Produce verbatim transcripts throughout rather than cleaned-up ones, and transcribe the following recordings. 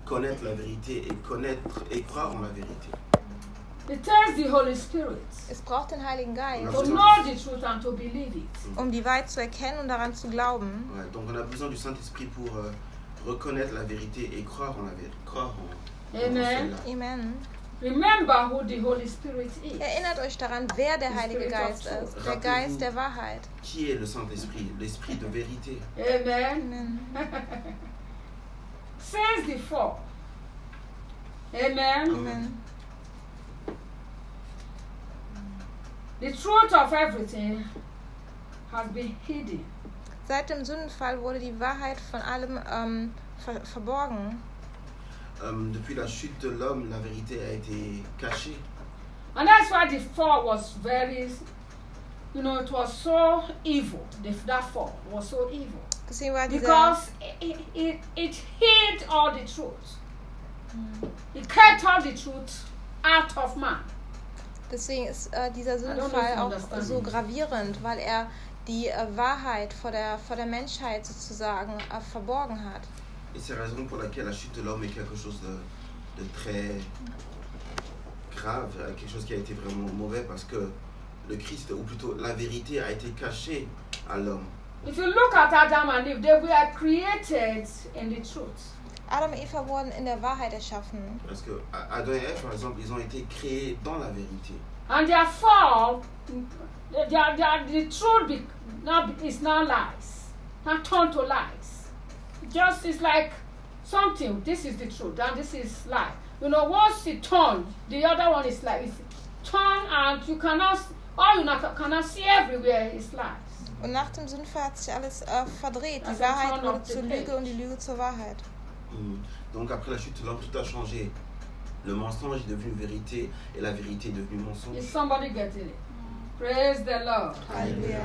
connaître la vérité et connaître et croire en la vérité. It takes the Holy Spirit Es braucht den Heiligen Geist, to know the truth and to believe it. um die Wahrheit zu erkennen und daran zu glauben. Ouais, donc on a besoin du Saint-Esprit pour euh, reconnaître la vérité et croire en la vérité. Croire en, en Amen. celle-là. Amen. Remember who the Holy Spirit is. Erinnert euch daran, wer der Heilige Spirit of Geist truth. ist. Der Geist der Wahrheit. Qui est le Saint-Esprit? L'Esprit de vérité. Amen. Amen. Says the four. Amen. Amen. The truth of everything has been hidden. Seit dem Sündenfall wurde die Wahrheit von allem ähm, ver verborgen. Euh, depuis la chute de l'homme, la vérité a été cachée. And that's why the fall was very, you know, it was so evil. The, that fall was so evil. Deswegen war dieser, Because it, it, it hid all the truth. It kept all the truth out of man. deswegen ist äh, dieser don't know if Sündenfall you auch understand so me. gravierend, weil er die äh, Wahrheit vor der, vor der Menschheit sozusagen äh, verborgen hat. Et c'est la raison pour laquelle la chute de l'homme est quelque chose de, de très grave, quelque chose qui a été vraiment mauvais parce que le Christ, ou plutôt la vérité, a été cachée à l'homme. If you look at Adam and Eve, they were created in the truth. Adam und Eva wurden in der Wahrheit erschaffen. Parce que Adam et Ève, par exemple, ils ont été créés dans la vérité. And their fall, their, their, the truth be, now is now lies, not turned to lies. Just it's like something, this is the truth, and this is lie. You know, once it turned, the other one is like, it's turned and you cannot, all you not, cannot see everywhere is lies. Und nach dem Sündenfall hat sich alles äh, verdreht. Die Also Wahrheit turn wurde off the zur page. Lüge und die Lüge zur Wahrheit. Mm. Donc après la chute de l'homme, tout a changé. Le mensonge est devenu vérité et la vérité est devenue mensonge. Is somebody getting it? Praise the Lord. Halleluja.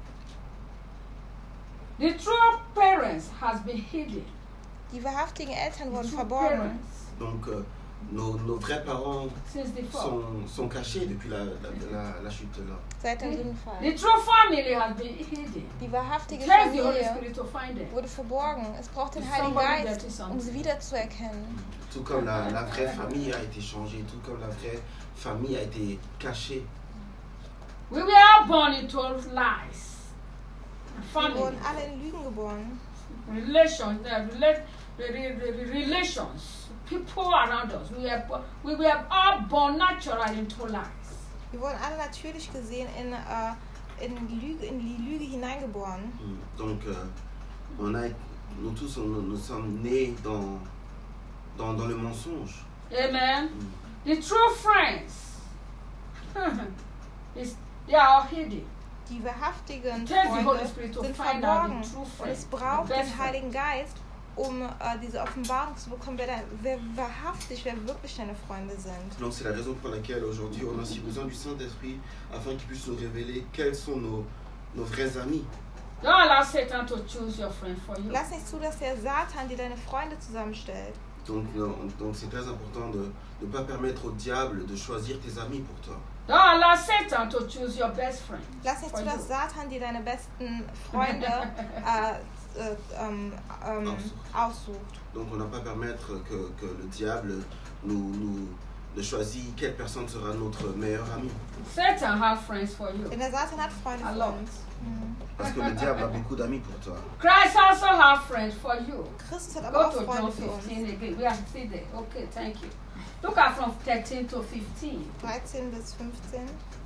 The true parents has been hidden. Die wahrhaftigen Eltern The wurden true verborgen. parents Donc euh, nos, nos vrais parents since the fall. sont, sont cachés depuis la, la, la, la chute de l'homme. Seit dem The Sündenfall. true family has been hidden. Die wahrhaftige Tell the Holy Familie Spirit to find them. wurde verborgen. Es braucht den Is Heiligen somebody Geist, getting something? um sie wiederzuerkennen. Tout comme la, la vraie famille a été changée, tout comme la vraie famille a été cachée. We were all born into lies. Wir Family, wurden alle in Lügen geboren. relations, uh, rela- the, the, the relations, people around us. We were, bo- we were all born naturally into lies. Wir wurden alle natürlich gesehen in, äh, in, Lüge, in die Lüge hineingeboren. Mm. Donc euh, on a, nous tous, on- nous, nous sommes nés dans, dans, dans le mensonge. Amen. Mm. The true friends, is, they are all hidden. Die wahrhaftigen Tell the Holy Freunde Spirit to sind find out verborgen. the true Und friend. es braucht the best den Heiligen Geist, um äh, diese Offenbarung zu bekommen, wer, da, wer wahrhaftig, wer wirklich deine Freunde sind. Donc c'est la raison pour laquelle aujourd'hui on a aussi besoin du Saint-Esprit afin qu'il puisse nous révéler quels sont nos, nos vrais amis. Don't allow Satan to choose your friend for you. Lass nicht zu, dass der Satan dir deine Freunde zusammenstellt. Donc non, donc c'est très important de ne pas permettre au diable de choisir tes amis pour toi. Don't allow Satan to choose your best friend. Lass nicht for zu, you. dass Satan dir deine besten Freunde äh, äh, ähm, ähm, Aussucht. aussucht. Donc on ne va pas permettre que, que le diable nous, nous ne choisit quelle personne sera notre meilleur ami. Satan have friends for you. Denn der Satan hat Freunde A für lot. uns. Mhm. Parce que le diable a beaucoup d'amis pour toi. Christ also have friends for you. Christus hat aber Go auch to John Freunde für uns. fifteen again. We are still there. Okay, thank you. Look at from thirteen to fifteen. dreizehn bis fünfzehn.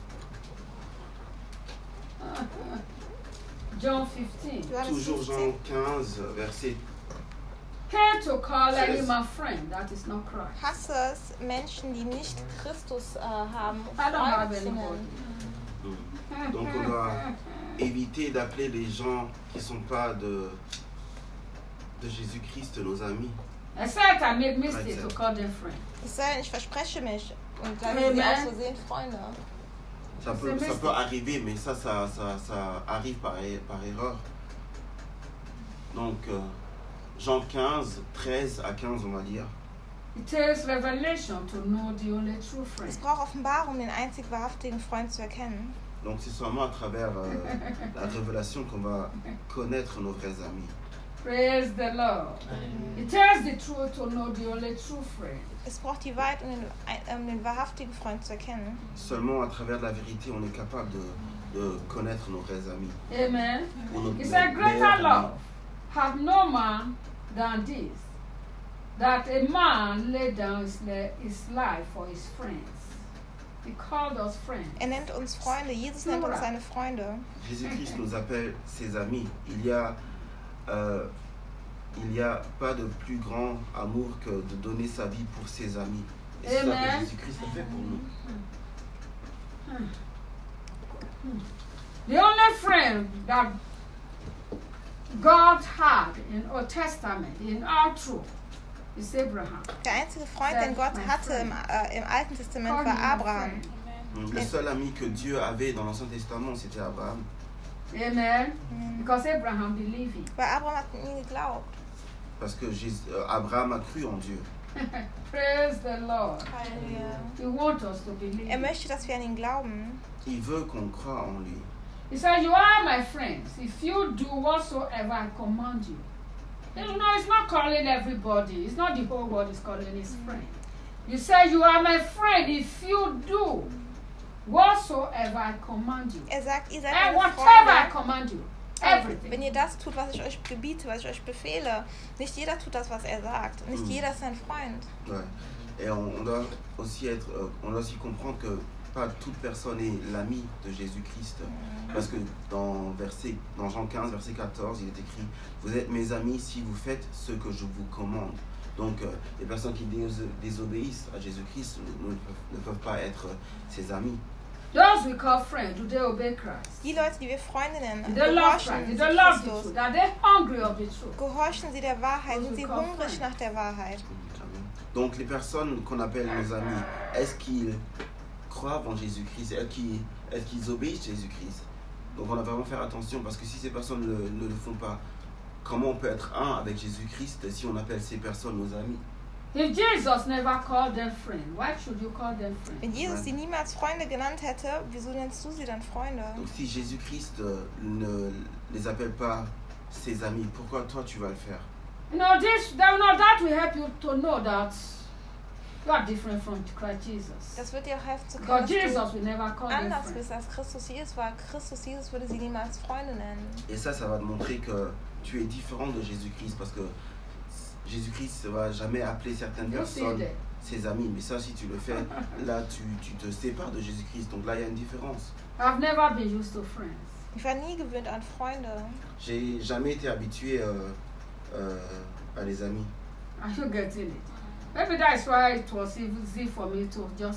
John fifteen. Johannes Toujours Jean fünfzehn. quinze, verset Care to call any Yes. my friend. That is not Christ. Hasse es, Menschen, die nicht Christus äh, haben, I don't have Freunde zu anybody. nennen. Donc on doit éviter d'appeler les gens qui ne sont pas de, de Jésus-Christ nos amis. Except I make mistake Right, to sir. call them friend. Es sei denn, ich verspreche mich und dann Amen. sind sie aus Versehen Freunde. Ça peut, C'est ça mystique. peut arriver, mais ça, ça, ça, ça arrive par, par erreur. Donc, euh, Jean quinze, treize à quinze, on va dire. It takes revelation to know the only true Es friend. braucht Offenbarung, den einzig wahrhaftigen Freund zu erkennen. Donc, c'est seulement à travers euh, la révélation qu'on va connaître nos vrais amis. Praise the Lord. It tells the truth to know the only true friend. Es braucht die Wahrheit, um den, um den wahrhaftigen Freund zu erkennen. Seulement à travers la vérité, on est capable de, de connaître nos vrais amis. Amen. Ou nos It's a meilleurs greater amis. love have no man than this, that a man lay down his, le- his life for his friends. He called us friends. Er nennt uns Freunde. Jesus nennt uns seine Freunde. Jésus-Christ nous appelle ses amis. Il y a, euh, il y a pas de plus grand amour que de donner sa vie pour ses amis. Et c'est ça Amen. que Jésus-Christ a fait pour nous. The only friend that God had in Old Testament, in our truth, is Abraham. Der einzige Freund, den Gott hatte im, äh, im Alten Testament, Call war him a Abraham. friend. Le seul ami que Dieu avait dans l'Ancien Testament, c'était Abraham. Amen. Mhm. Because Abraham believed him. Weil Abraham hat an ihn geglaubt. Parce que Jésus, euh, Abraham a cru en Dieu. Praise the Lord. Halleluja. He wants us to believe. Er him. möchte, dass wir an ihn glauben. Il veut qu'on croie en lui. He said, "You are my friends if you do whatsoever I command you." You know, it's not calling everybody. It's not the whole world is calling his friend. You say, "You are my friend if you do whatsoever I command you." Er sagt, ihr seid And meine whatever I Freunde. command you, Wenn everything. ihr das tut, was ich euch gebiete, was ich euch befehle. Nicht jeder tut das, was er sagt. Nicht Mhm. jeder ist sein Freund. Ouais. Et on, on doit aussi être, euh, on doit aussi comprendre que pas toute personne est l'ami de Jésus-Christ. Parce que dans, verset, dans Jean quinze, verset quatorze, il est écrit « Vous êtes mes amis si vous faites ce que je vous commande ». Donc, euh, les personnes qui dés- désobéissent à Jésus-Christ ne, ne peuvent, ne peuvent pas être euh, ses amis. Those we call friends, do they obey Christ? Die Leute, die wir Freunde nennen, Do they love gehorchen Christ? Do sie they love the Christus. truth? Are they hungry of the truth? Gehorchen sie der Wahrheit. Those Sind we sie call hungrig friends. nach der Wahrheit? Amen. Donc, les personnes qu'on appelle nos amis, est-ce qu'ils croient en Jésus-Christ? Est-ce qu'ils, est-ce qu'ils obéissent à Jésus-Christ? Donc, on doit vraiment faire attention parce que si ces personnes ne, ne le font pas, comment on peut être un avec Jésus-Christ si on appelle ces personnes nos amis? If Jesus never called them friends, why should you call them friends? Wenn Jesus sie niemals Freunde genannt hätte, wieso nennst du sie dann Freunde? Donc, si Jésus-Christ euh, ne les appelle pas ses amis, pourquoi toi tu vas le faire? You know, this, that, no, that will help you to know that you are different from Christ Jesus. Das wird dir auch helfen zu Because können, dass Jesus du will never call them anders friends. bist als Christus Jesus, weil Christus Jesus würde sie niemals Freunde nennen. Et ça, ça va te montrer que tu es différent de Jésus-Christ parce que Jésus-Christ ne va jamais appeler certaines You see personnes that? ses amis. Mais ça, si tu le fais, là, tu, tu te sépares de Jésus-Christ. Donc là, il y a une différence. I've never been used to friends. Ich war nie gewöhnt an Freunde. J'ai jamais été habitué euh, euh, à les amis. Are you getting it? Maybe that's why it was easy for me to just,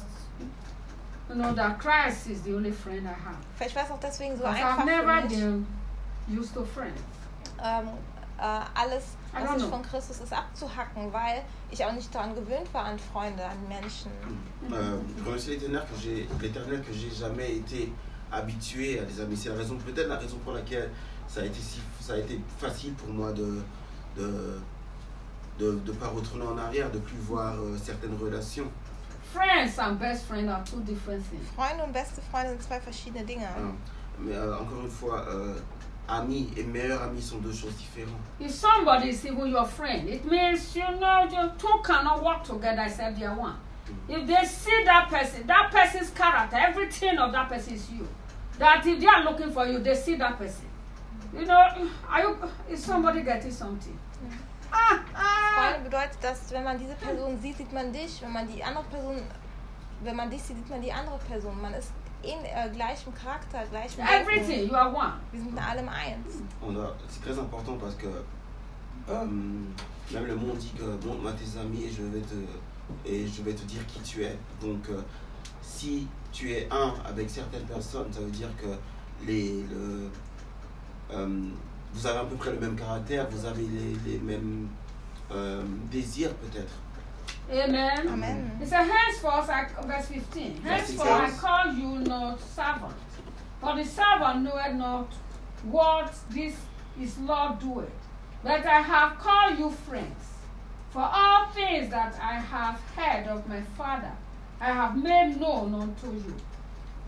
you know, that Christ is the only friend I have. Vielleicht war es auch deswegen so Because einfach I've never für mich, been used to friends. ähm, äh, alles, I was don't ich know. von Christus ist, abzuhacken, weil ich auch nicht daran gewöhnt war an Freunde, an Menschen. Euh, je remercie l'Éternel que j'ai, l'Éternel que j'ai jamais été habitué à des amis. C'est la raison, peut-être la raison pour laquelle ça a été si, ça a été facile pour moi de de de, de pas retourner en arrière, de plus voir euh, certaines relations. Friends and best friends are two different things. Freunde und beste Freunde sind zwei verschiedene Dinge. Hein. Mais euh, encore une fois, euh, amis et meilleurs amis sont deux choses différentes. If somebody is even your friend, it means, you know, you two cannot work together except they are one. If they see that person, that person's character, everything of that person is you. That if they are looking for you, they see that person. You know, are you, is somebody getting something? Ah, ah. Freunde bedeutet, dass wenn man diese Person sieht, sieht man dich. Wenn man die andere Person, wenn man dich sieht, sieht man die andere Person. Man ist in äh, gleichem Charakter, gleichem Denken. Everything, you are one. Wir sind in allem eins. On a, c'est très important parce que euh, même le monde dit que montre-moi tes amis et je vais te et je vais te dire qui tu es. Donc euh, si tu es un avec certaines personnes, ça veut dire que les le, euh, vous avez à peu près le même caractère, vous avez les, les mêmes euh, désirs peut-être. Amen. Amen. It says, henceforth, I, verse fifteen, henceforth I call you not servant, for the servant knoweth not what this his Lord doeth, but I have called you friends. For all things that I have heard of my Father, I have made known unto you.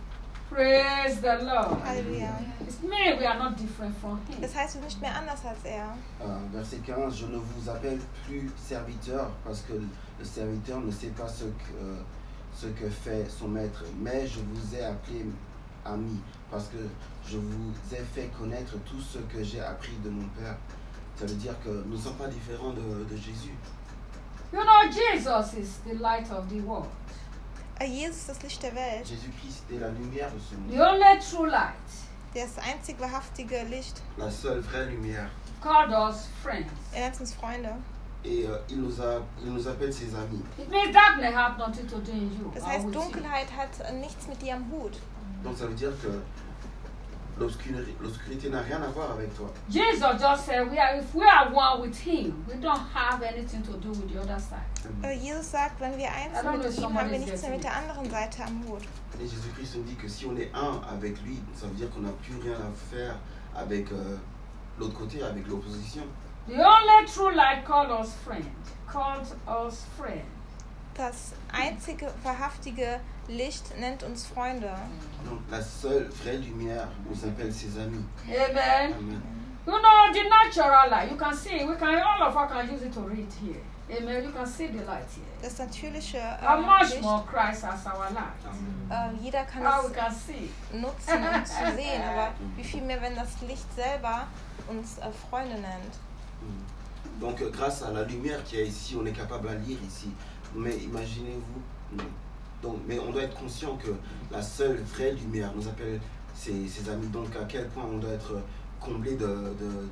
Praise the Lord. Halleluja. It means we are not different from him. Das heißt, wir sind nicht mehr anders als er. Euh, verset quinze, je ne vous appelle plus serviteur parce que le serviteur ne sait pas ce que, euh, ce que fait son maître, mais je vous ai appelé ami parce que je vous ai fait connaître tout ce que j'ai appris de mon Père. Ça veut dire que nous ne sommes pas différents de, de Jésus. You know, Jesus is the light of the world. Jesus ist das Licht der Welt. Jésus-Christ est la lumière de ce The monde, only true light. Der ist das einzig wahrhaftige Licht. la seule vraie lumière. Called us friends. Er nennt uns Freunde. Et euh, il, nous a, il nous appelle ses amis. It means darkness have nothing to do in you. Das or heißt, with you. Dunkelheit hat nichts mit dir am Hut. Donc ça veut dire que l'obscurité, l'obscurité n'a rien à voir avec toi. Jesus just said, we are, if we are one with him, we don't have anything to do with the other side. Aber Jesus sagt, wenn wir eins sind mit ihm, haben wir nichts mehr mit der anderen Seite am Hut. Et Jésus-Christ nous dit que si on est un avec lui, ça veut dire qu'on n'a plus rien à faire avec euh, l'autre côté, avec l'opposition. The only true light called us friend. Called us friend. Das einzige wahrhaftige Licht nennt uns Freunde. Donc la seule vraie lumière nous appelle ses amis. Amen. Amen. You know, the natural light, you can see, we can, all of us can use it to read here. Amen. You can see the light here. Das natürliche How äh, much Licht, more Christ as our light? Amen. äh, jeder kann How we es can see. nutzen, um zu sehen, aber wie viel mehr, wenn das Licht selber uns äh, Freunde nennt. Donc euh, grâce à la lumière qu'il y a ici, on est capable à lire ici. Mais imaginez-vous, donc, mais on doit être conscient que la seule vraie lumière nous appelle ses, ses amis. Donc à quel point on doit être comblé de, de,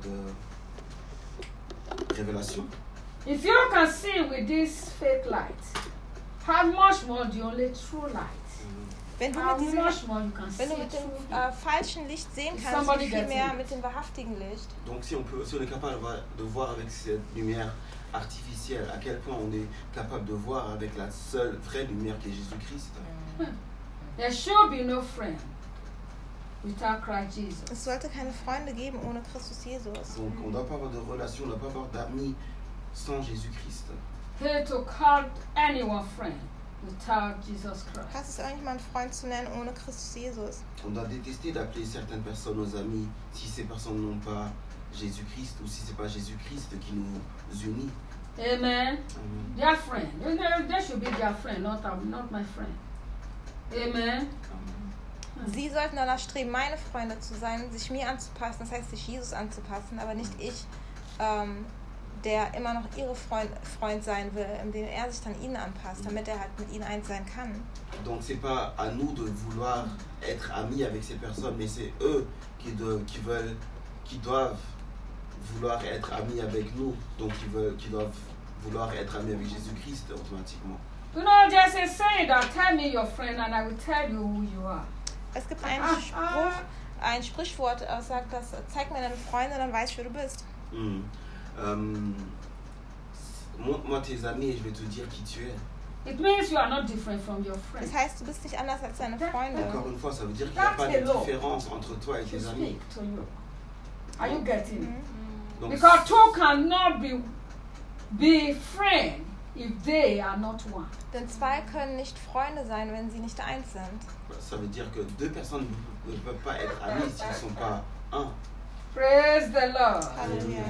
de révélation. If you can see with this fake light, how much more the only true light? Wenn du How mit diesem much more you can Wenn see du mit dem through äh, falschen Licht sehen kannst, Somebody wie viel gets mehr it. mit dem wahrhaftigen Licht. Donc si on, peut, si on est capable de voir, de voir avec cette lumière artificielle, à quel point on est capable de voir avec la seule vraie lumière qui est Jésus-Christ. There should be no friend without Christ Jesus. Es sollte keine Freunde geben ohne Christus Jesus. Donc on ne doit pas avoir de relation, on ne doit pas avoir d'amis sans Jésus-Christ. Here to call anyone friend without Jesus Christ. Passt es irgendjemand Freund zu nennen ohne Christus Jesus? On doit détester d'appeler certaines personnes nos amis si ces personnes n'ont pas Jésus-Christ ou si ce n'est pas Jésus-Christ qui nous unit. Amen. Amen. Their friend. They, they should be their friend, not, not my friend. Amen. Amen. Sie sollten danach streben, meine Freunde zu sein, sich mir anzupassen, das heißt sich Jesus anzupassen, aber nicht ich, ähm, der immer noch ihre Freund, Freund sein will, indem er sich dann ihnen anpasst, damit er halt mit ihnen eins sein kann. Donc c'est pas à nous de vouloir être amis avec ces personnes, mais c'est eux qui, de, qui veulent, qui doivent vouloir être amis avec nous, donc qui veulent, qui doivent vouloir être amis avec Jésus-Christ automatiquement. You know, there's a saying that tell me your friend and I will tell you who you are. Es gibt einen Spruch, ein Sprichwort, das sagt, das, zeig mir deine Freunde, dann weiß ich, wer du bist. Mmh. Euh, montre-moi tes amis et je vais te dire qui tu es. It means you are not different from your friend. Das heißt, du bist nicht anders als deine Freunde. Encore une fois, ça veut dire qu'il n'y a pas de différence entre toi et To tes amis. speak to you. Are you getting it? Mhm. Donc, Because two cannot be be friends if they are not one. Denn zwei können nicht Freunde sein, wenn sie nicht eins sind. ça veut dire que deux personnes ne peuvent pas être amies s'ils ne sont pas un. Praise the Lord. Halleluja.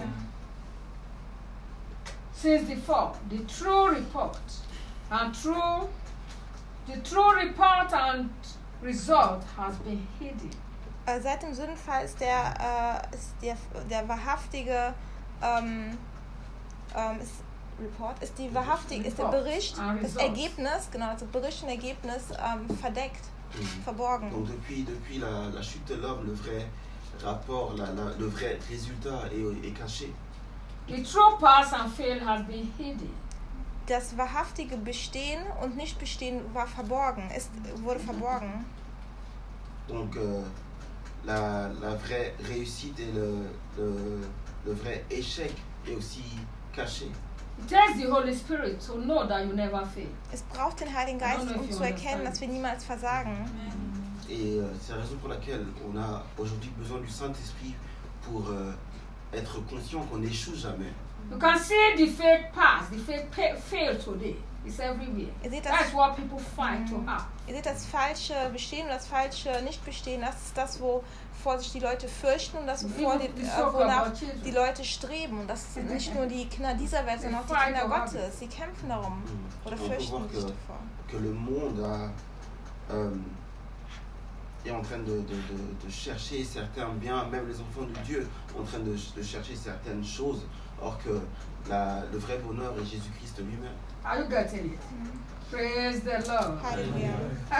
Since the fall, the true report and true, the true report and result has been hidden. Äh, Seit dem Sündenfall ist der, äh, ist der, der wahrhaftige ähm, ähm, ist, Report, ist die wahrhaftige, ist der Bericht, das Ergebnis, genau, das Bericht und Ergebnis ähm, verdeckt, Mhm. verborgen. Donc depuis, depuis la, la chute de l'homme, le vrai rapport, la, la, le vrai résultat est, est caché. The true pass and fail has been hidden. Das wahrhaftige Bestehen und Nicht-Bestehen war verborgen, ist, wurde verborgen. Donc euh, la, la vraie réussite et le, le, le vrai échec est aussi caché. It takes the Holy Spirit to know that you never fail. Es braucht den Heiligen Geist, um zu erkennen, dass wir niemals versagen. Et euh, c'est la raison pour laquelle on a aujourd'hui besoin du Saint-Esprit pour euh, être conscient qu'on n'échoue jamais. You can see the fake pass, the fake pa- fail today. It's everywhere. Ihr seht das, That's what people fight to have. Ihr seht das falsche Bestehen und das falsche Nicht-Bestehen. Das ist das, wovor sich die Leute fürchten und das, wovor die, äh, wonach die Leute streben. Und das sind nicht nur die Kinder dieser Welt, sondern auch die Kinder Gottes. Sie kämpfen darum oder fürchten sich davor. Que le monde a, euh, est en train de, de, de, de chercher certains biens, même les enfants de Dieu sont en train de, de chercher certaines choses, or que la, le vrai bonheur est Jésus-Christ lui-même. Are you getting it? Mm-hmm. Praise the Lord. Hallelujah.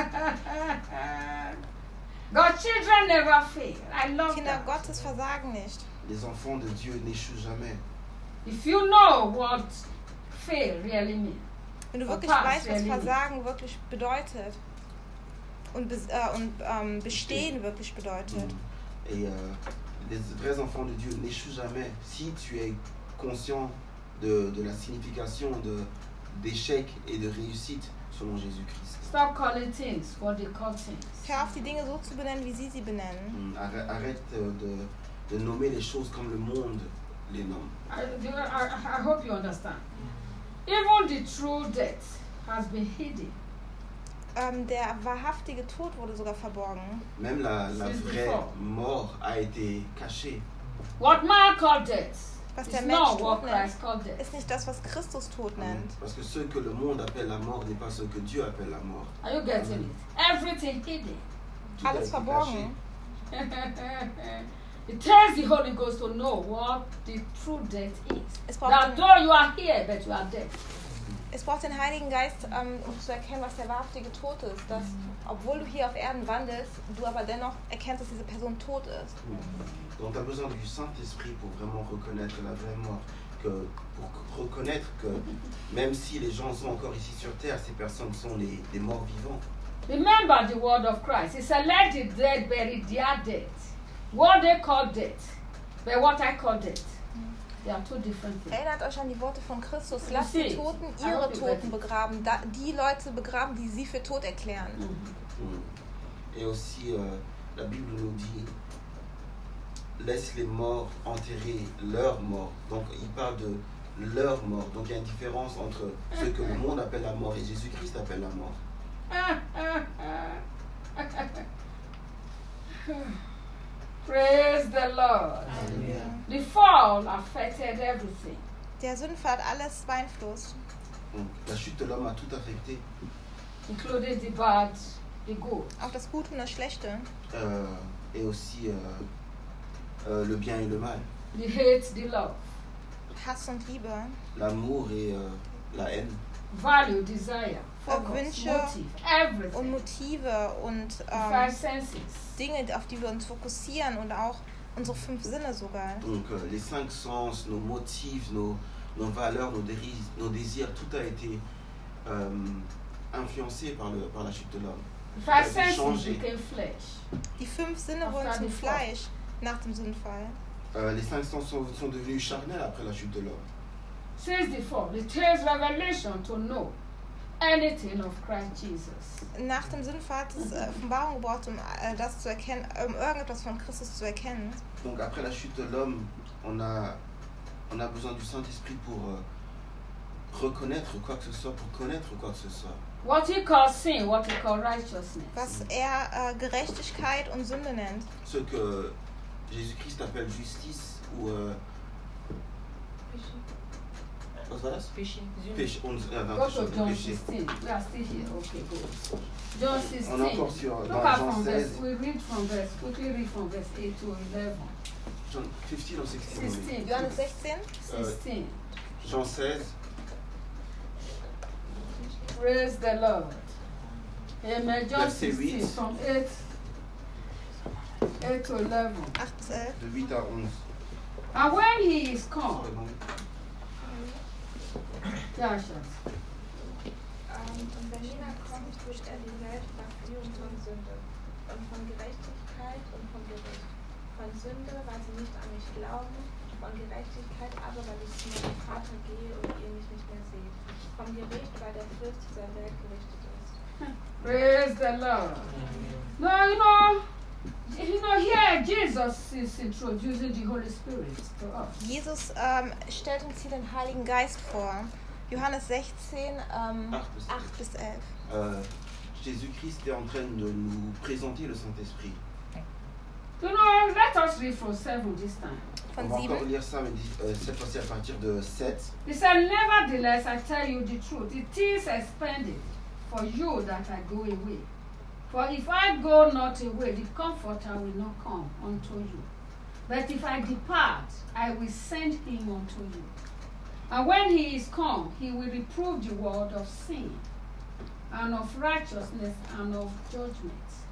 God's children never fail. I love Kinder that. Gottes versagen nicht. Les enfants de Dieu n'échouent jamais. If you know what fail really means. Wenn du wirklich weißt, was Versagen wirklich bedeutet und, bes- äh, und ähm, Bestehen wirklich bedeutet. Et euh, les vrais enfants de Dieu n'échouent jamais si tu es conscient de, de la signification de, d'échec et de réussite selon Jésus-Christ. Stop calling things what they call things. Hör auf, die Dinge so zu benennen, wie sie sie benennen. Arrête, arrête de, de nommer les choses comme le monde les nomme. I, I, I hope you understand. Even the true death has been hidden. Ähm, der wahrhaftige Tod wurde sogar verborgen. Même la, la vraie mort a été cachée. What man called death was der is Mensch not Tod what nennt, Christ called death. ist nicht das, was Christus Tod nennt. Parce que ce que le monde appelle la mort n'est pas ce que Dieu appelle la mort. Are you getting it? Everything hidden. Tout a Alles été verborgen. It tells the Holy Ghost to know what the true death is. That Den, though you are here, but you are dead. Es braucht den Heiligen Geist, ähm, um zu erkennen, was der wahrhaftige Tod ist. Dass, obwohl du hier auf Erden wandelst, du aber dennoch erkennst, dass diese Person tot ist. Donc tu as besoin du Saint-Esprit pour vraiment reconnaître la vraie mort. Que, pour reconnaître que même si les gens sont encore ici sur terre, ces personnes sont les, les morts vivants. Remember the word of Christ. He said, let the dead bury their dead. What they call death, but what I call death. They are two different things. Erinnert euch an die Worte von Christus. Lasst die Toten ihre Toten begraben. Da, die Leute begraben, die sie für tot erklären. Mm-hmm. Et aussi, euh, la Bible nous dit, laisse les morts enterrer leurs morts. Donc, il parle de leur mort. Donc, il y a une différence entre ce que le monde appelle la mort et Jésus-Christ appelle la mort. Praise the Lord. Amen. The fall affected everything. Der Sündfall hat alles beeinflusst. Donc, la chute de l'homme a tout affecté. Including the bad, the good. Auch das Gute und das Schlechte. Euh, et aussi euh, euh, le bien et le mal. The hate, the love. Hass und Liebe. L'amour et euh, la haine. Value, desire. Focus, Wünsche motive, everything. Und Motive und ähm, Five senses. Dinge, auf die wir uns fokussieren und auch unsere fünf Sinne sogar. Donc euh, les cinq sens, nos motifs, nos, nos valeurs, nos, déris, nos désirs, tout a été euh, influencé par, le, par la chute de l'homme. Five senses became flesh. Die fünf Sinne wurden zum Fleisch nach dem Sündfall. Euh, les cinq sens sont, sont devenus charnels après la chute de l'homme. Since the fall, it takes revelation to know anything of Christ Jesus. Nach dem Sündfall hat es äh, Offenbarung gebraucht, um äh, das zu erkennen, um irgendetwas von Christus zu erkennen. Donc après la chute de l'homme, on a, on a besoin du Saint-Esprit pour euh, reconnaître quoi que ce soit, pour connaître quoi que ce soit. What he calls sin, what he calls righteousness. Was er äh, Gerechtigkeit und Sünde nennt. Ce que Jésus-Christ appelle justice ou euh, was war das? Péché. Péché. On, ah, non, Go to John péché. sixteen. We are still here. Okay, good. John sixteen. On est encore sur Look dans at Jean from seize. verse. We read from verse. Quickly read from verse eight to eleven. John fifteen or sixteen? Sixteen. Johannes sechzehn. Sixteen. Jean seize. Praise the Lord. Amen. John Verset sixteen huit. from eight. Eight to eleven. acht bis elf. De huit à onze. And when he is come, ja, Schatz. Ähm, und wenn jemand kommt, wischt er die Welt Verführung von Sünde und von Gerechtigkeit und vom Gericht. Von Sünde, weil sie nicht an mich glauben, von Gerechtigkeit aber, weil ich zu meinem Vater gehe und ihr mich nicht mehr seht. Vom Gericht, weil der Fürst dieser Welt gerichtet ist. Praise the Lord. No, you know, you know, here Jesus is introducing the Holy Spirit to us. Jesus ähm, stellt uns hier den Heiligen Geist vor. Johannes sechzehn, ähm, acht bis elf. Euh, Jésus-Christ est en train de nous présenter le Saint-Esprit. You know, let us read from seven this time. On va encore lire ça, mais euh, cette fois-ci à partir de sept. He said, nevertheless, I tell you the truth. It is expended for you that I go away. For if I go not away, the Comforter will not come unto you. But if I depart, I will send him unto you. And when he is come, he will reprove the world of sin, and of righteousness, and of judgment.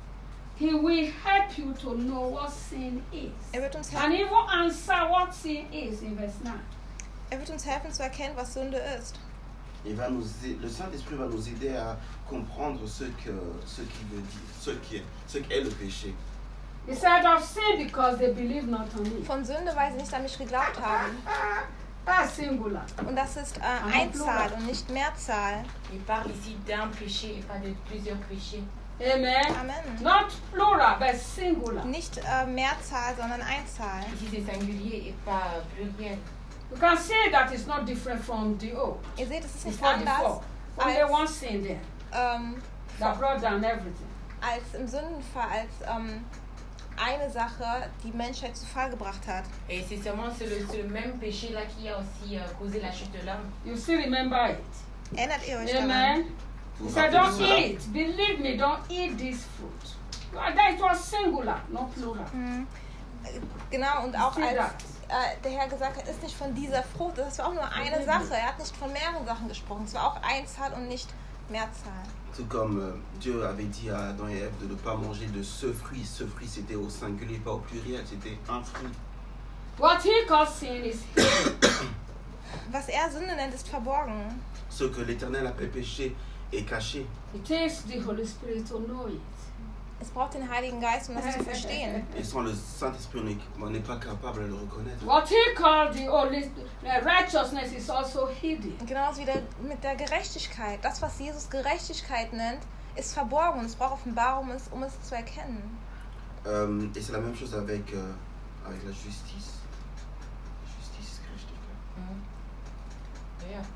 He will help you to know what sin is. Er wird uns and helfen, even answer what sin is in verse nine. er wird uns helfen zu erkennen, was Sünde ist. Il va nous, le Saint-Esprit va nous aider à comprendre ce que ce qu'il veut dire, ce qui est, ce qu'est le péché. He said of sin because they believe not on me. Von Sünde, weil sie nicht an mich geglaubt haben. That's singular. Und das ist äh, Einzahl und nicht Mehrzahl. Il parle ici d'un péché et pas de plusieurs péchés. Amen. Amen. Not plural, but singular. Nicht äh, Mehrzahl, sondern Einzahl. Ici c'est singulier et pas pluriel. You can see that it's not different from the old. Ihr seht, es ist nicht Before the anders fall. Only als, one sin there ähm, that brought down everything. als im Sündenfall, als ähm, eine Sache die Menschheit zu Fall gebracht hat. Et c'est seulement c'est le, c'est le même péché là qui a aussi euh, causé la chute de l'homme. You still remember it. Erinnert ihr euch daran? Amen. He said, don't eat. Believe me, don't eat this fruit. That was singular, not plural. Mhm. Genau, und auch als äh, der Herr gesagt hat, ist nicht von dieser Frucht, das war auch nur eine Sache. Er hat nicht von mehreren Sachen gesprochen. Es war auch Einzahl und nicht Mehrzahl. Tout comme euh, Dieu avait dit à Adam et Ève de ne pas manger de ce fruit. Ce fruit, c'était au singulier, pas au pluriel. C'était un fruit. What he calls sin is hidden. Was er Sünde nennt, ist verborgen. Ce que l'Éternel appelle péché est caché. It takes the Holy Spirit to know it. Es braucht den Heiligen Geist, um das zu verstehen. Et sans le Saint-Esprit, on n'est pas capable de le reconnaître. What he called the Holy the righteousness is also hidden. Genauso wie der, mit der Gerechtigkeit. Das, was Jesus Gerechtigkeit nennt, ist verborgen. Es braucht Offenbarung, um es, um es zu erkennen. Euh, et c'est la même chose avec, euh, avec la justice. Justice, Gerechtigkeit. Mm. Yeah.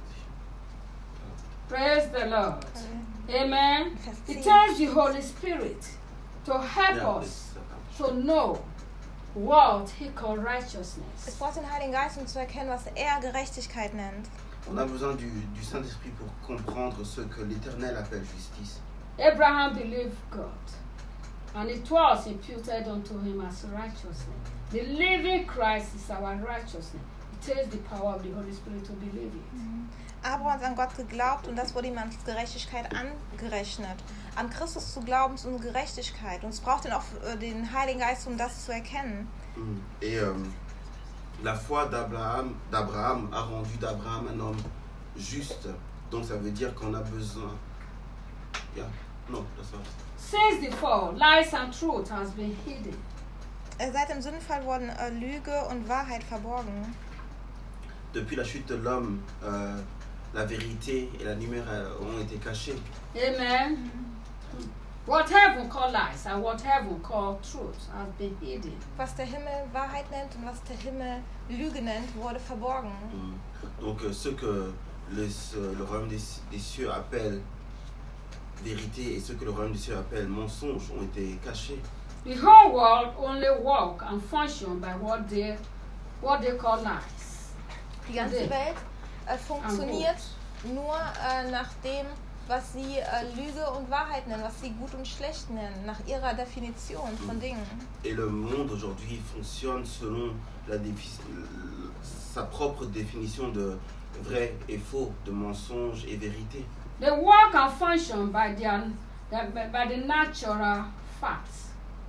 Praise the Lord. Okay. Amen. It tells the Holy Spirit to help Ja, us das- to know what he called righteousness. Es braucht den Heiligen Geist, um zu erkennen, was er Gerechtigkeit nennt. On a besoin du, du Saint-Esprit pour comprendre ce que l'Éternel appelle justice. Abraham believed God, and it was imputed unto him as righteousness. The living Christ is our righteousness. It takes the power of the Holy Spirit to believe it. Abraham hat an Gott geglaubt und das wurde ihm als Gerechtigkeit angerechnet. An Christus zu glauben ist unsere Gerechtigkeit. Und es braucht den, den Heiligen Geist, um das zu erkennen. Et euh, la foi d'Abraham, d'Abraham a rendu d'Abraham un homme juste. Donc ça veut dire qu'on a besoin. Yeah. Non, das war's. Since the fall, lies and truth has been hidden. Seit dem Sündenfall wurden äh, Lüge und Wahrheit verborgen. Depuis la chute de l'homme, euh, la vérité et la lumière euh, ont été cachées. Amen. What heaven called lies and what heaven called truth has been hidden. Was der Himmel Wahrheit nennt und was der Himmel Lüge nennt, wurde verborgen. Mm. Donc euh, ce que le, ce, le royaume des, des cieux appelle vérité et ce que le royaume des cieux appelle mensonge ont été cachés. The whole world only walk and function by what they what they call lies. Die ganze Welt äh, funktioniert nur äh, nach dem, was sie äh, Lüge und Wahrheit nennen, was sie gut und schlecht nennen, nach ihrer Definition von Dingen. Et le monde aujourd'hui fonctionne selon la défi- sa propre définition de vrai et faux, de mensonge et vérité. They work and function by their by the natural facts.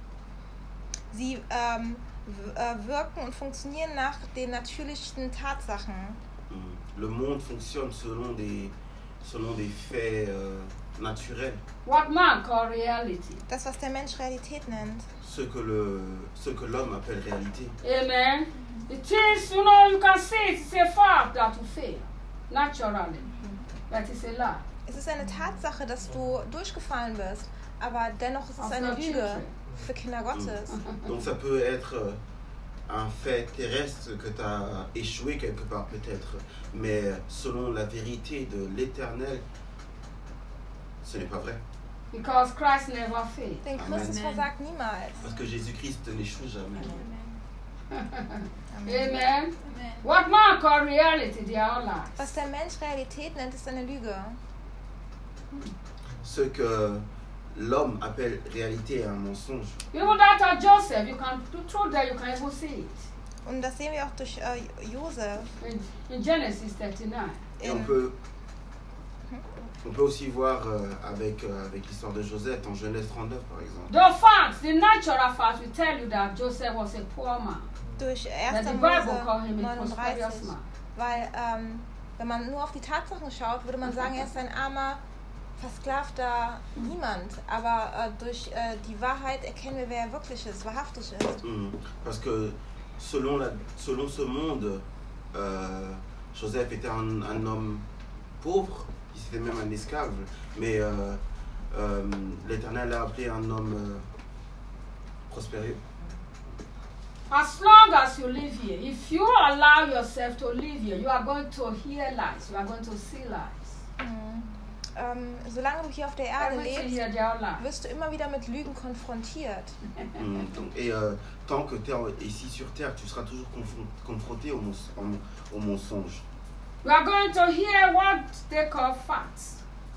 Sie ähm, w- äh, wirken und funktionieren nach den natürlichen Tatsachen. Le monde fonctionne selon des, selon des faits euh, naturels. What man call reality. Das, was der Mensch Realität nennt. Ce que, le, ce que l'homme appelle réalité. Amen. It is, you know, you can see it, it's a fact that you fail naturally. That is a lie. Es ist eine Tatsache, dass du durchgefallen bist, aber dennoch ist es Of eine your Lüge children. für Kinder Gottes. Donc ça peut être euh, un fait terrestre que tu as échoué quelque part peut-être, mais selon la vérité de l'Éternel, ce n'est pas vrai. Because Christ never failed. Denn Christus Amen. versagt niemals. Parce que Jésus-Christ n'échoue jamais. Amen. Amen. What man call reality, they are all lies. Was der Mensch Realität nennt, ist eine Lüge. Ce que l'homme appelle réalité est un mensonge. Even that of Joseph, you can through that you can even see it. Und das sehen wir auch durch äh, Josef. In, in Genesis thirty-nine. Et on peut, on peut aussi voir euh, avec, euh, avec l'histoire de Joseph en Genèse trente-neuf par exemple. The facts, the natural facts will tell you that Joseph was a poor man. Durch That erster the Bible Mose called him a prosperous neununddreißig. man. Weil, ähm, wenn man nur auf die Tatsachen schaut, würde man sagen, er ist ein armer, versklavter Niemand. Aber äh, durch äh, die Wahrheit erkennen wir, wer er wirklich ist, wahrhaftig ist. Mm. Parce que selon, la, selon ce monde, euh, Joseph était un, un homme pauvre, il était même un esclave, mais euh, euh, l'Éternel l'a appelé un homme euh, prospéreux. As long as you live here, if you allow yourself to live here, you are going to hear lies, you are going to see lies. Mhm. Ähm, solange du hier auf der Erde Everything lebst, here, they are lies. wirst du immer wieder mit Lügen konfrontiert. Mm. Donc, et euh, tant que tu es ici sur Terre, tu seras toujours confron- confronté au, mens- au, au mensonge. You are going to hear what they call facts.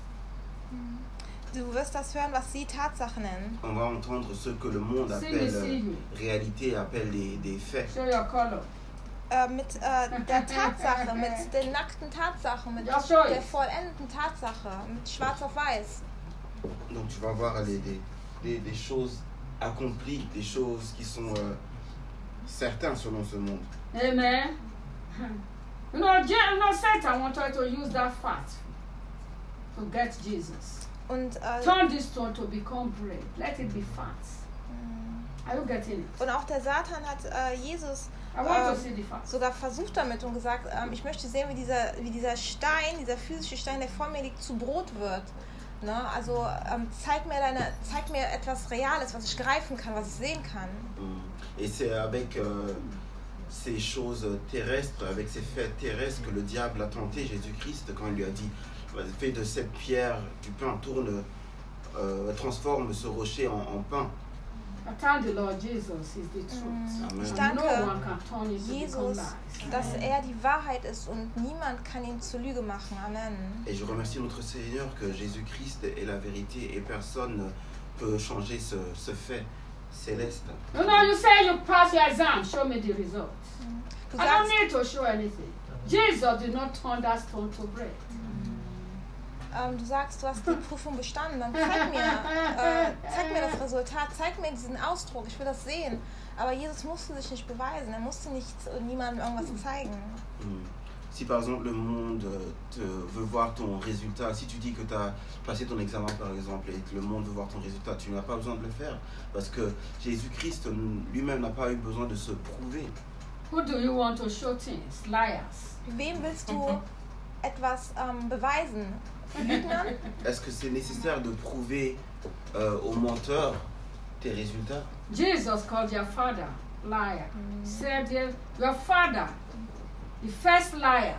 Du wirst das hören, was sie Tatsachen nennen. On va entendre ce que le monde See me, appelle see euh, you. réalité, appelle des, des faits. Show your color. Äh, mit äh, der Tatsache, mit den nackten Tatsachen, mit Ja, schon. der vollendeten Tatsache, mit schwarz auf weiß. Donc tu vas voir les, des, des, des choses accomplies, des choses qui sont euh, certaines selon ce monde. Amen. You know, Je- you know, Satan wanted to use that fact to get Jesus. Und, äh, Turn this stone to become bread. Let it be facts. Are you getting it? und auch der Satan hat äh, Jesus I want to ähm, see the facts. sogar versucht damit und gesagt, ähm, ich möchte sehen, wie dieser, wie dieser Stein, dieser physische Stein, der vor mir liegt, zu Brot wird. Ne? Also ähm, zeig mir deine, zeig mir etwas Reales, was ich greifen kann, was ich sehen kann. Mm. Et c'est avec euh, ces choses terrestres, avec ces faits terrestres que le diable a tenté Jésus-Christ quand il lui a dit fais de cette pierre du pain, tourne, euh, transforme ce rocher en, en pain. I thank the Lord Jesus is the truth. Amen. Ich No danke one can turn it to become Jesus, lies. dass er die Wahrheit ist und niemand kann ihn zur Lüge machen. Amen. Et je remercie notre Seigneur que Jésus-Christ est la vérité et personne ne peut changer ce, ce fait céleste. You know, you say you pass your exam, show me the results. Du I don't sagst, need to show anything. Jesus did not turn that stone to bread. ähm, du sagst, du hast die Prüfung bestanden, dann zeig mir, äh, zeig mir das Resultat, zeig mir diesen Ausdruck, ich will das sehen. Aber Jesus musste sich nicht beweisen, er musste nicht niemandem irgendwas zeigen. Mm. Si par exemple le monde te veut voir ton résultat, si tu dis que tu as passé ton examen par exemple et que le monde veut voir ton résultat, tu n'as pas besoin de le faire parce que Jésus-Christ lui-même n'a pas eu besoin de se prouver. Who do you want to show things? Liars. Wem willst du etwas ähm, beweisen? Lügnern? Est-ce que c'est nécessaire de prouver euh, aux menteurs tes résultats? Jesus called your father liar. He said, your father, the first liar,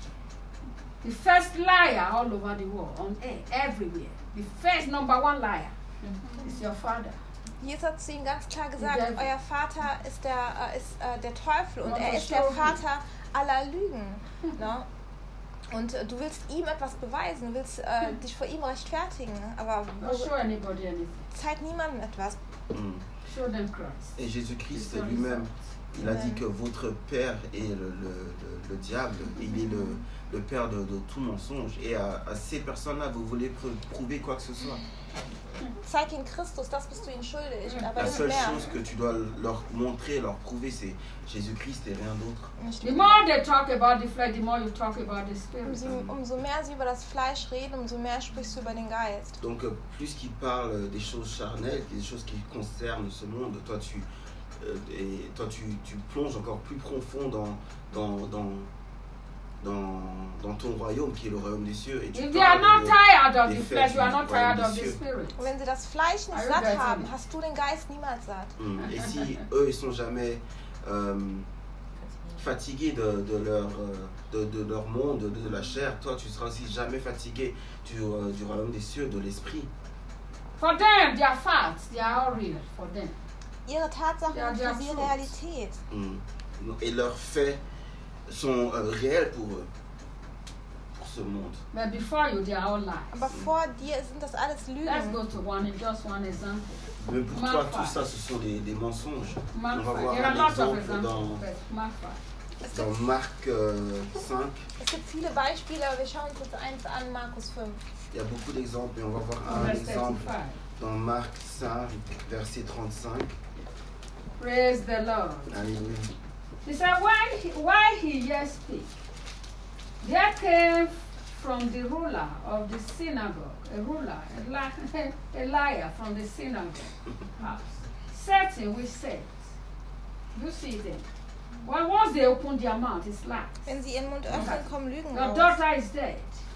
the first liar all over the world, on earth, everywhere. The first number one liar is your father. Jesus hat zu ihm ganz klar gesagt, Der- euer Vater ist der, äh, ist, äh, der Teufel und Und er das ist der stimmt. Vater aller Lügen. Ne? Und äh, du willst ihm etwas beweisen, du willst äh, dich vor ihm rechtfertigen, aber Don't show wo, anybody anything. zeig niemandem etwas. Mm. Show them Christ. Et Jésus-Christ It's the lui-même, result. il a dit que votre père est le, le, le, le diable, il est le, le père de, de tout mensonge. Et à, à ces personnes-là, vous voulez pr- prouver quoi que ce soit. Zeig ihn Christus, das bist du ihm schuldig, aber La nicht seule mehr. chose que tu dois leur montrer, leur prouver, c'est Jésus-Christ et rien d'autre. Nicht The mehr. more they talk about the flesh, the more you talk about the spirit. Umso, umso mehr sie über das Fleisch reden, umso mehr sprichst du über den Geist. Donc euh, plus qu'ils parlent des choses charnelles, des choses qui concernent ce monde, toi tu, euh, et toi, tu, tu plonges encore plus profond dans, dans, dans, dans, dans ton royaume qui est le royaume des cieux. Et tu If they are parles not de- tired of des the faits flesh, you are du not royaume tired of des the cieux. spirit. Und wenn sie das Fleisch nicht Are you satt getting haben, it? hast du den Geist niemals satt. Mm. Et si eux, ils sont jamais euh, fatigués de, de, leur, de, de leur monde, de, de la chair. Toi, tu seras aussi jamais fatigué du, du royaume des cieux, de l'esprit. For them, their facts, they are all real for them. Ihre Tatsachen Ja, sind ja, für sie true. Realität. Mm. Et leurs faits sont euh, réels pour eux, pour ce monde. But before you, they are all lies. Aber vor dir sind das alles Let's Lügen. go to one, just one example. Mais pour Mark toi, five. tout ça, ce sont des, des mensonges. Mark On va five. voir There are un lots of exemple examples, dans, but Mark five. Es dans gibt, Marc euh, cinq. es gibt viele Beispiele, aber wir schauen uns jetzt eins an, Markus fünf. Il y a beaucoup d'exemples et on va voir un Verse exemple thirty-five. dans Marc cinq, verset trente-cinq. Praise the Lord. Alléluia. He said, when he, while he yet spake, there came from the ruler of the synagogue, a ruler, a, li- a liar from the synagogue house, certain which said, you see them. Well, once they open their mouth, it's lies. Wenn sie ihren Mund öffnen, kommen Lügen Your raus. daughter is dead.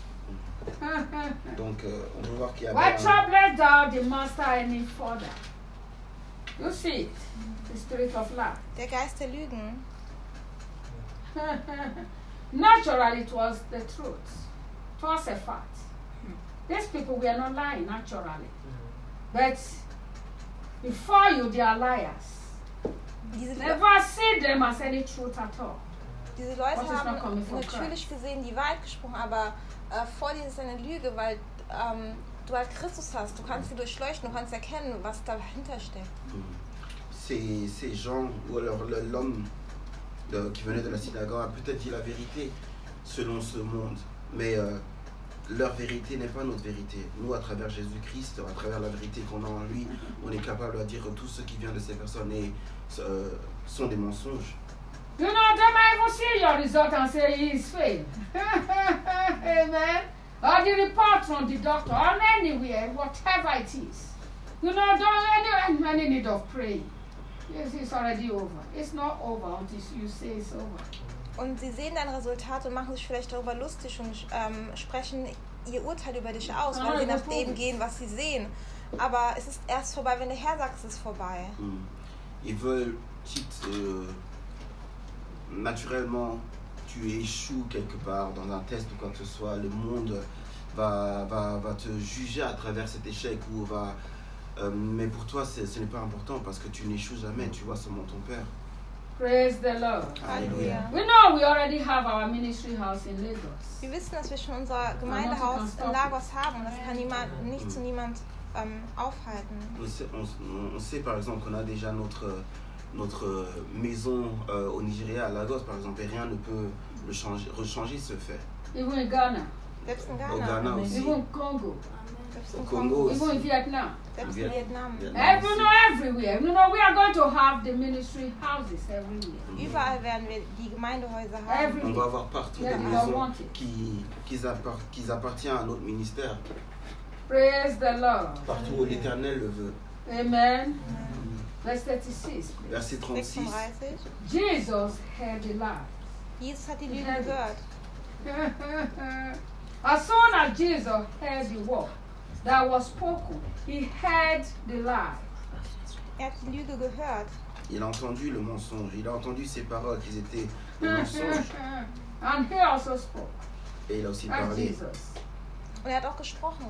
Donc, euh, on peut voir qu'il y a Why bien- troublest thou the master any further? You see it, the spirit of lie. Der Geist der Lügen. Naturally, it was the truth. It was a fact. These people were not lying naturally. But before you, they are liars. Diese, Never see them as any truth at all. diese Leute Was ist noch haben coming from natürlich gesehen die Wahrheit gesprochen, aber äh, vor dir ist eine Lüge, weil ähm, du halt Christus hast. Du kannst sie durchleuchten, du kannst erkennen, was dahinter steckt. Ces, ces gens, ou alors le- l'homme de- qui venait de la synagogue a peut-être dit la vérité selon ce monde, mais euh, leur vérité n'est pas notre vérité. Nous, à travers Jésus-Christ, à travers la vérité qu'on a en lui, on est capable de dire que tout ce qui vient de ces personnes est, euh, sont des mensonges. You know, they might even see your result and say he is failed. Amen. Or the report from the doctor, or anywhere, whatever it is. You know, don't any, any need of praying. Yes, it's already over. It's not over until you say it's over. Und sie sehen dein Resultat und machen sich vielleicht darüber lustig und ähm, sprechen ihr Urteil über dich aus, weil sie nach dem gehen, was sie sehen. Aber es ist erst vorbei, wenn der Herr sagt, es ist vorbei. Mm. Ils veulent, si euh, naturellement tu échoues quelque part dans un test ou quoi que ce soit, le monde va, va, va te juger à travers cet échec ou va... euh, mais pour toi, c'est- ce n'est pas important parce que tu n'échoues jamais, tu vois seulement ton Père. Praise the Lord. Halleluja. We know we already have our ministry house in Lagos. Wir wissen, dass wir schon unser Gemeindehaus in Lagos haben und das kann niemand, nicht zu niemand ähm, aufhalten. On sait, on- on sait, par exemple qu'on a déjà notre, notre maison euh, au Nigeria, à Lagos par exemple, et rien ne peut le changer, rechanger ce fait. Even in Ghana, Selbst in Au Ghana, Ghana aussi, even in Congo, selbst au in Congo Kongo, even in aussi. Vietnam. selbst in Viet- Vietnam. Vietnam Every, aussi. no, everywhere. You know, we are going to have the ministry houses everywhere. Überall werden wir die Gemeindehäuser On haben. va avoir partout Yeah, des you maisons want it. qui, qui, appart- qui appartiennent à notre ministère, Praise the Lord. partout où l'Éternel le veut. Amen. Verse thirty-six. please. Verset trente-six. sechsunddreißig. Jesus heard the lie. Jesus hat die Lüge gehört. As soon as Jesus heard the word that was spoken, he heard the lie. Er hat die Lüge gehört. Il a entendu le mensonge, il a entendu ces paroles qui étaient des mensonges, And he also spoke. et il a aussi That's parlé. Jesus. Und er hat auch gesprochen.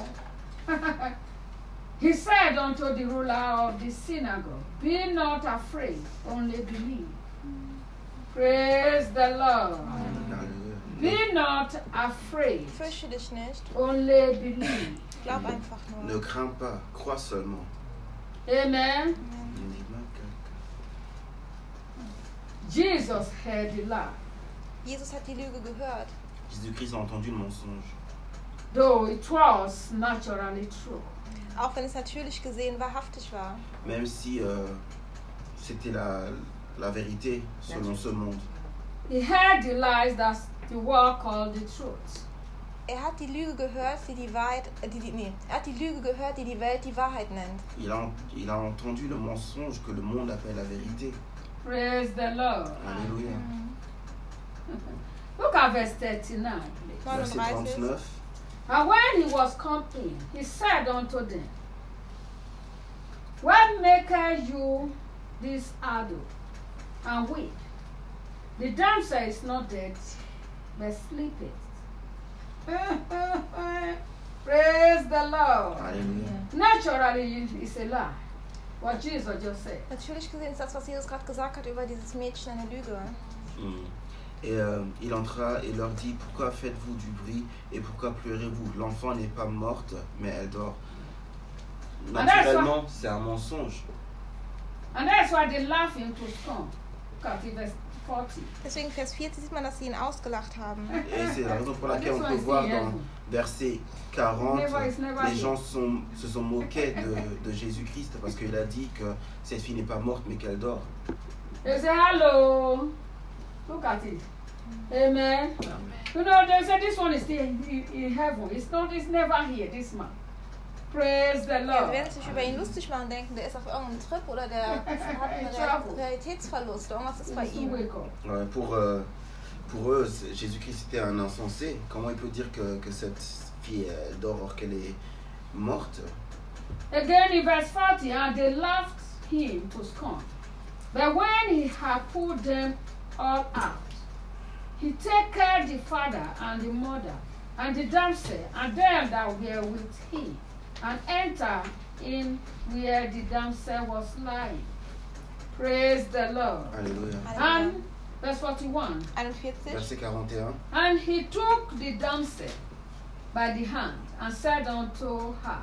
He said unto the ruler of the synagogue, be not afraid, only believe. Praise the Lord. Alléluia. Be not afraid, Fürchte dich nicht, only believe. glaub einfach Ne nur. crains pas, crois seulement. Amen. Amen. Jesus heard the lie, Jesus hat die Lüge gehört, Jésus-Christ a entendu le mensonge, though it was naturally true. auch wenn es natürlich gesehen wahrhaftig war. même si euh, c'était la, la vérité selon ce monde. He heard the lies that the world called the truth. Er hat die Lüge gehört, die die Wahrheit, äh, die, die, nee, er hat die Lüge gehört, die die Welt die Wahrheit nennt. Il a, il a entendu le mensonge que le monde appelle la vérité. Praise the Lord. Alléluia. Look at verse thirty-nine, please. Verset neununddreißig. trente-neuf. And when he was come in, he said unto them, what maketh you this idle? and weep. The damsel is not dead, but sleepeth. Praise the Lord. Alléluia. Naturally, it's a lie. What Jesus just said. Natürlich gesehen ist das, was Jesus gerade gesagt hat über dieses Mädchen, eine Lüge. Mm. Et euh, il entra et leur dit, pourquoi faites-vous du bruit et pourquoi pleurez-vous? L'enfant n'est pas morte, mais elle dort. Naturellement, c'est un mensonge. And that's why they laugh him to scorn. Look at verse forty. Deswegen Vers vierzig sieht man, dass sie ihn ausgelacht haben. Et c'est la raison pour laquelle on peut voir dans verset quarante, les gens sont, se sont moqués de, de Jésus-Christ parce qu'il a dit que cette fille n'est pas morte mais qu'elle dort. They say, hello. Look at it. Amen. Amen. You know, they say this one is still in, in heaven. It's not, it's never here, this man. Praise the Lord. Ja, sie werden sich über ihn lustig machen, denken, der ist auf irgendeinem Trip oder der hat einen Realitätsverlust. Irgendwas ist bei ihm. Ouais, pour, euh, pour eux, Jésus-Christ était un insensé. Comment il peut dire que, que cette fille elle dort alors qu'elle est morte? Again in verse forty, and they laughed him to scorn. But when he had put them all out, he taketh the father and the mother and the damsel and them that were with him, and enter in where the damsel was lying. Praise the Lord. Alléluia. And verse forty-one. einundvierzig. Verset quarante et un. And he took the damsel by the hand and said unto her,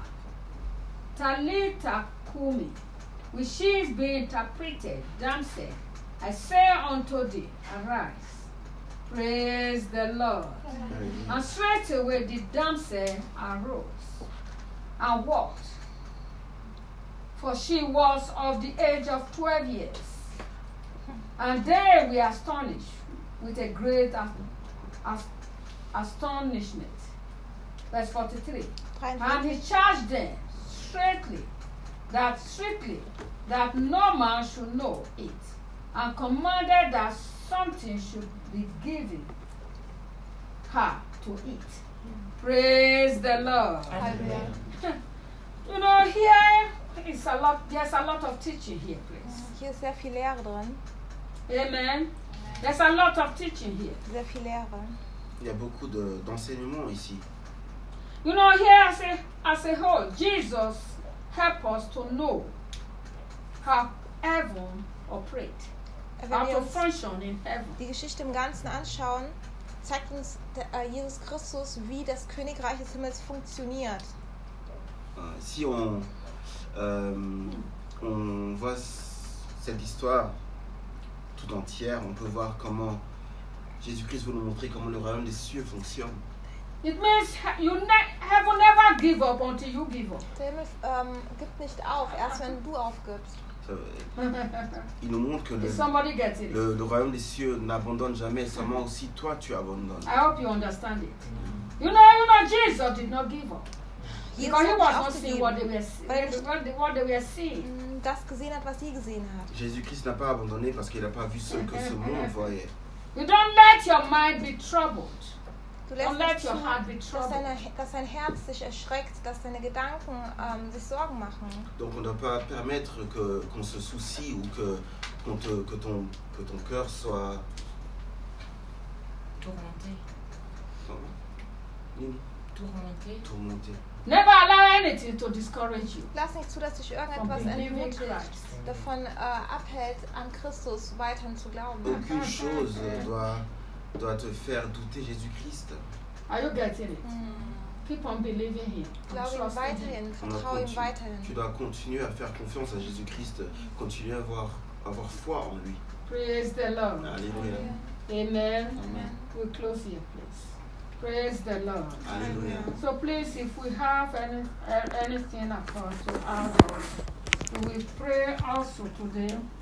Talitha cumi, which is being interpreted, damsel, I say unto thee, arise. Praise the Lord. Alléluia. And straightway the damsel arose and walked, for she was of the age of twelve years. And they were astonished with a great as- as- astonishment. Verse forty-three. And he charged them straightly that strictly that no man should know it, and commanded that something should be given her to eat. Praise the Lord. Hallelujah. You know, here is a lot. There's a lot of teaching here, please. Hier ist sehr viel Lehre drin. Amen. There's a lot of teaching here. Sehr viel Lehre. Il y a beaucoup de, d'enseignements ici. You know, here as a, as a whole, Jesus help us to know how heaven operates, Wenn how wir to uns function in heaven. die Geschichte im Ganzen anschauen, zeigt uns der, äh, Jesus Christus, wie das Königreich des Himmels funktioniert. Euh, Si on, euh, on voit cette histoire tout entière, on peut voir comment Jésus-Christ veut nous montrer comment le royaume des cieux fonctionne. It means he- you ne- heaven never give up until you give up. Der Himmel ähm, gibt nicht auf, erst wenn du aufgibst. Ça, il nous montre que le, If somebody gets it, le, le royaume des cieux n'abandonne jamais, seulement aussi toi tu abandonnes. I hope you understand it. You know, you know, Jesus did not give up Jesus because he hat was nicht not seeing what they aufgegeben, were see- weil what they- what they, what they were seeing. mm, das gesehen hat, was sie gesehen hat. Jésus-Christ n'a pas abandonné parce qu'il n'a pas vu ce que ce monde voyait. You don't let your mind be troubled. Du Don't lässt let nicht your zu, heart be dass, troubled. deine, dass dein Herz sich erschreckt, dass deine Gedanken ähm, sich Sorgen machen. Donc on ne doit pas permettre que, qu'on se soucie ou que, qu'on te, que, ton, que ton cœur soit Tourmenté. Nini, Tourmenté. tourmenté. Never allow anything to discourage you Lass nicht zu, dass dich from irgendetwas believing entmutigt, Christ. davon äh, abhält, an Christus weiterhin zu glauben. Aucune chose doit, doit te faire douter Jésus-Christ. Are you getting it? Mm. Keep on believing Him. Glaube ihm Trust in Him. weiterhin, On doit vertraue ihm continu- weiterhin. Tu dois continuer à faire confiance à Jésus-Christ, continuer à avoir, avoir foi en lui. Praise the Lord. Alléluia. Amen. Amen. We'll close here, please. Praise the Lord. Alléluia. So please, if we have any, uh, anything across to add on, we will pray also today